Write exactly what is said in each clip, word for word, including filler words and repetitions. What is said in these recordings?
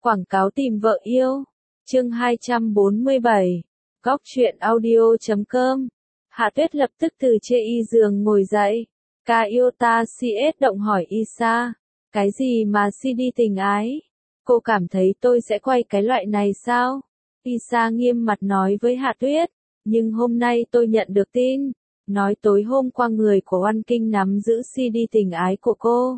Quảng cáo tìm vợ yêu. Chương hai trăm bốn mươi bảy. Góc truyện audio chấm com. Hạ Tuyết lập tức từ chê y giường ngồi dậy. Ca yêu ta xê ét động hỏi Isa. Cái gì mà xê đê tình ái? Cô cảm thấy tôi sẽ quay cái loại này sao? Isa nghiêm mặt nói với Hạ Tuyết. Nhưng hôm nay tôi nhận được tin. Nói tối hôm qua người của Oan Kinh nắm giữ xê đê tình ái của cô.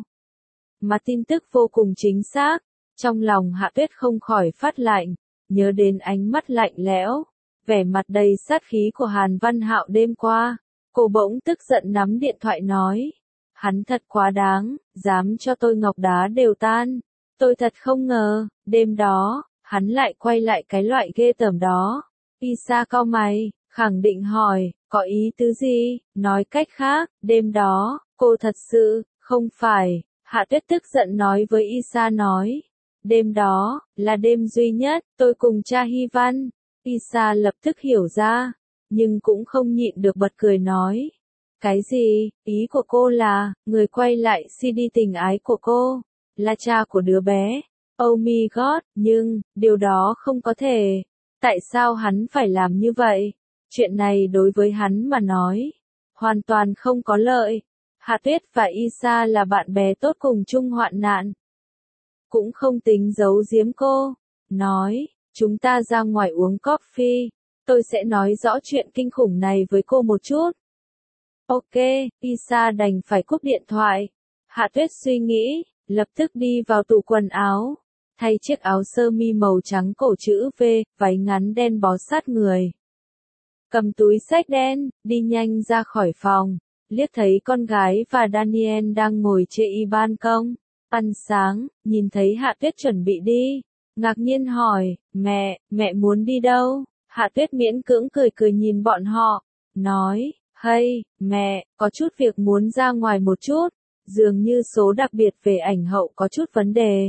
Mà tin tức vô cùng chính xác. Trong lòng Hạ Tuyết không khỏi phát lạnh, nhớ đến ánh mắt lạnh lẽo, vẻ mặt đầy sát khí của Hàn Văn Hạo đêm qua. Cô bỗng tức giận nắm điện thoại nói. Hắn thật quá đáng, dám cho tôi ngọc đá đều tan. Tôi thật không ngờ, đêm đó, hắn lại quay lại cái loại ghê tởm đó. Isa cau mày, khẳng định hỏi, có ý tứ gì? Nói cách khác, đêm đó, cô thật sự, không phải. Hạ Tuyết tức giận nói với Isa nói. Đêm đó, là đêm duy nhất, tôi cùng cha Hy Văn. Isa lập tức hiểu ra, nhưng cũng không nhịn được bật cười nói. Cái gì, ý của cô là, người quay lại xê đê tình ái của cô, là cha của đứa bé. Oh my god, nhưng, điều đó không có thể. Tại sao hắn phải làm như vậy? Chuyện này đối với hắn mà nói, hoàn toàn không có lợi. Hạ Tuyết và Isa là bạn bè tốt cùng chung hoạn nạn. Cũng không tính giấu giếm cô. Nói, chúng ta ra ngoài uống coffee. Tôi sẽ nói rõ chuyện kinh khủng này với cô một chút. Ok, Isa đành phải cúp điện thoại. Hạ Tuyết suy nghĩ, lập tức đi vào tủ quần áo. Thay chiếc áo sơ mi màu trắng cổ chữ V, váy ngắn đen bó sát người. Cầm túi xách đen, đi nhanh ra khỏi phòng. Liếc thấy con gái và Daniel đang ngồi trên y ban công. Ăn sáng, nhìn thấy Hạ Tuyết chuẩn bị đi. Ngạc nhiên hỏi, mẹ, mẹ muốn đi đâu? Hạ Tuyết miễn cưỡng cười cười nhìn bọn họ. Nói, hey, mẹ, có chút việc muốn ra ngoài một chút. Dường như số đặc biệt về ảnh hậu có chút vấn đề.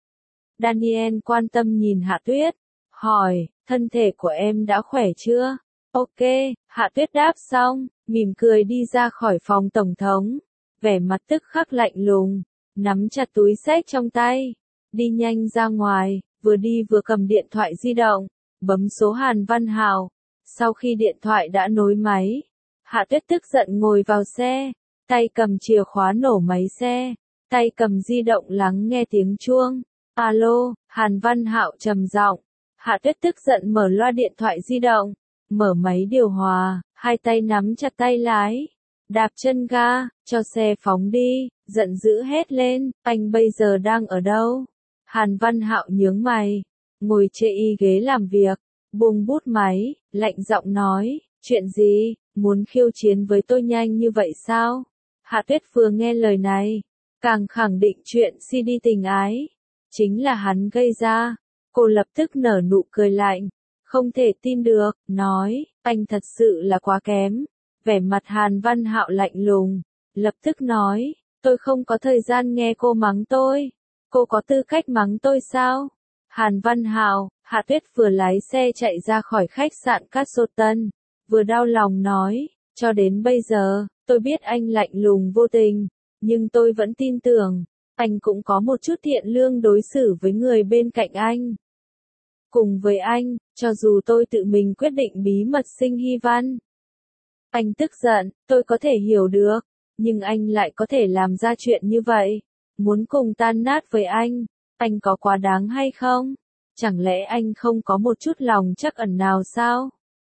Daniel quan tâm nhìn Hạ Tuyết. Hỏi, thân thể của em đã khỏe chưa? Ok, Hạ Tuyết đáp xong, mỉm cười đi ra khỏi phòng tổng thống. Vẻ mặt tức khắc lạnh lùng. Nắm chặt túi xách trong tay, đi nhanh ra ngoài, vừa đi vừa cầm điện thoại di động, bấm số Hàn Văn Hạo. Sau khi điện thoại đã nối máy, Hạ Tuyết tức giận ngồi vào xe, tay cầm chìa khóa nổ máy xe, tay cầm di động lắng nghe tiếng chuông. Alo, Hàn Văn Hạo trầm giọng. Hạ Tuyết tức giận mở loa điện thoại di động, mở máy điều hòa, hai tay nắm chặt tay lái. Đạp chân ga, cho xe phóng đi, giận dữ hét lên, anh bây giờ đang ở đâu? Hàn Văn Hạo nhướng mày, ngồi trên y ghế làm việc, buông bút máy, lạnh giọng nói, chuyện gì, muốn khiêu chiến với tôi nhanh như vậy sao? Hạ Tuyết vừa nghe lời này, càng khẳng định chuyện xê đê tình ái, chính là hắn gây ra. Cô lập tức nở nụ cười lạnh, không thể tin được, nói, anh thật sự là quá kém. Vẻ mặt Hàn Văn Hạo lạnh lùng, lập tức nói, tôi không có thời gian nghe cô mắng tôi. Cô có tư cách mắng tôi sao? Hàn Văn Hạo, Hạ Tuyết vừa lái xe chạy ra khỏi khách sạn Castleton, vừa đau lòng nói, cho đến bây giờ, tôi biết anh lạnh lùng vô tình, nhưng tôi vẫn tin tưởng, anh cũng có một chút thiện lương đối xử với người bên cạnh anh. Cùng với anh, cho dù tôi tự mình quyết định bí mật sinh Hy Văn. Anh tức giận, tôi có thể hiểu được, nhưng anh lại có thể làm ra chuyện như vậy. Muốn cùng tan nát với anh, anh có quá đáng hay không? Chẳng lẽ anh không có một chút lòng trắc ẩn nào sao?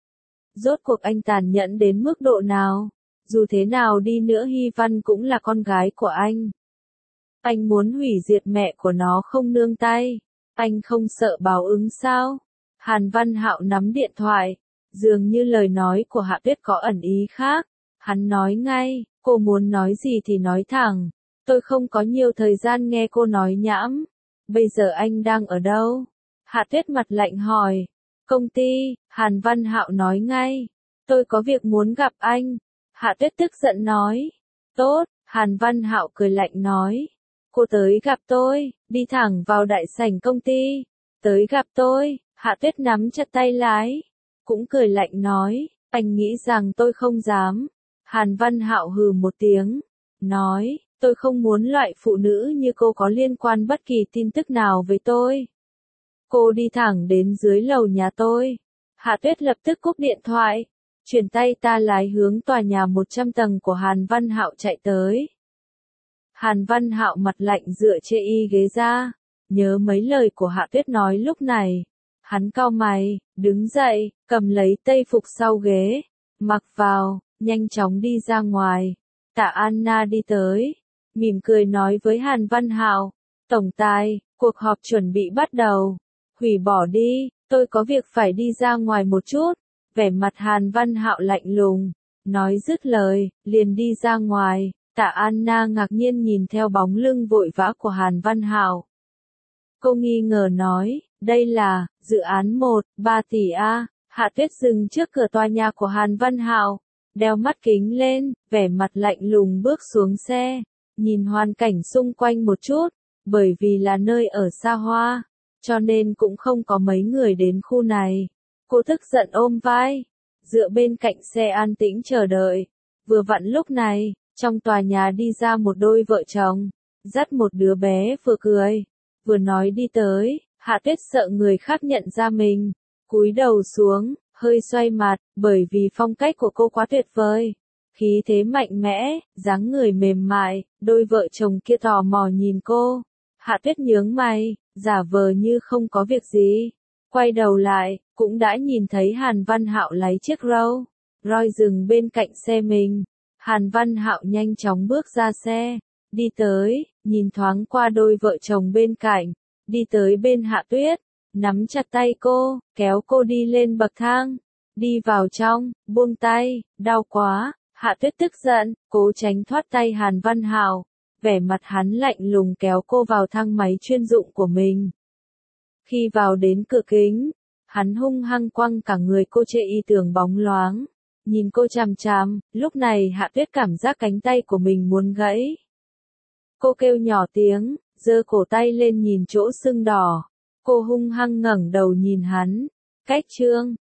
Rốt cuộc anh tàn nhẫn đến mức độ nào? Dù thế nào đi nữa Hy Văn cũng là con gái của anh. Anh muốn hủy diệt mẹ của nó không nương tay. Anh không sợ báo ứng sao? Hàn Văn Hạo nắm điện thoại. Dường như lời nói của Hạ Tuyết có ẩn ý khác. Hắn nói ngay, cô muốn nói gì thì nói thẳng. Tôi không có nhiều thời gian nghe cô nói nhãm. Bây giờ anh đang ở đâu? Hạ Tuyết mặt lạnh hỏi. Công ty, Hàn Văn Hạo nói ngay. Tôi có việc muốn gặp anh. Hạ Tuyết tức giận nói. Tốt, Hàn Văn Hạo cười lạnh nói. Cô tới gặp tôi, đi thẳng vào đại sảnh công ty. Tới gặp tôi, Hạ Tuyết nắm chặt tay lái. Cũng cười lạnh nói, anh nghĩ rằng tôi không dám. Hàn Văn Hạo hừ một tiếng, nói, tôi không muốn loại phụ nữ như cô có liên quan bất kỳ tin tức nào với tôi. Cô đi thẳng đến dưới lầu nhà tôi. Hạ Tuyết lập tức cúp điện thoại, chuyển tay ta lái hướng tòa nhà một trăm tầng của Hàn Văn Hạo chạy tới. Hàn Văn Hạo mặt lạnh dựa trên y ghế ra, nhớ mấy lời của Hạ Tuyết nói lúc này. Hắn cau mày, đứng dậy, cầm lấy tây phục sau ghế, mặc vào, nhanh chóng đi ra ngoài. Tạ Anna đi tới, mỉm cười nói với Hàn Văn Hạo, tổng tài, cuộc họp chuẩn bị bắt đầu. Hủy bỏ đi, tôi có việc phải đi ra ngoài một chút. Vẻ mặt Hàn Văn Hạo lạnh lùng, nói dứt lời, liền đi ra ngoài. Tạ Anna ngạc nhiên nhìn theo bóng lưng vội vã của Hàn Văn Hạo. Cô nghi ngờ nói, đây là, dự án một, ba tỷ A. Hạ Tuyết dừng trước cửa tòa nhà của Hàn Văn Hạo, đeo mắt kính lên, vẻ mặt lạnh lùng bước xuống xe, nhìn hoàn cảnh xung quanh một chút, bởi vì là nơi ở xa hoa, cho nên cũng không có mấy người đến khu này. Cô tức giận ôm vai, dựa bên cạnh xe an tĩnh chờ đợi. Vừa vặn lúc này, trong tòa nhà đi ra một đôi vợ chồng, dắt một đứa bé vừa cười, vừa nói đi tới. Hạ Tuyết sợ người khác nhận ra mình, cúi đầu xuống, hơi xoay mặt, bởi vì phong cách của cô quá tuyệt vời. Khí thế mạnh mẽ, dáng người mềm mại, đôi vợ chồng kia tò mò nhìn cô. Hạ Tuyết nhướng mày, giả vờ như không có việc gì. Quay đầu lại, cũng đã nhìn thấy Hàn Văn Hạo lấy chiếc Rolls Royce dừng bên cạnh xe mình. Hàn Văn Hạo nhanh chóng bước ra xe, đi tới, nhìn thoáng qua đôi vợ chồng bên cạnh, đi tới bên Hạ Tuyết, nắm chặt tay cô, kéo cô đi lên bậc thang, đi vào trong, buông tay, đau quá. Hạ Tuyết tức giận, cố tránh thoát tay Hàn Văn Hạo, vẻ mặt hắn lạnh lùng kéo cô vào thang máy chuyên dụng của mình. Khi vào đến cửa kính, hắn hung hăng quăng cả người cô chê y tưởng bóng loáng, nhìn cô chằm chằm. Lúc này Hạ Tuyết cảm giác cánh tay của mình muốn gãy. Cô kêu nhỏ tiếng, giơ cổ tay lên nhìn chỗ sưng đỏ. Cô hung hăng ngẩng đầu nhìn hắn, cách trương,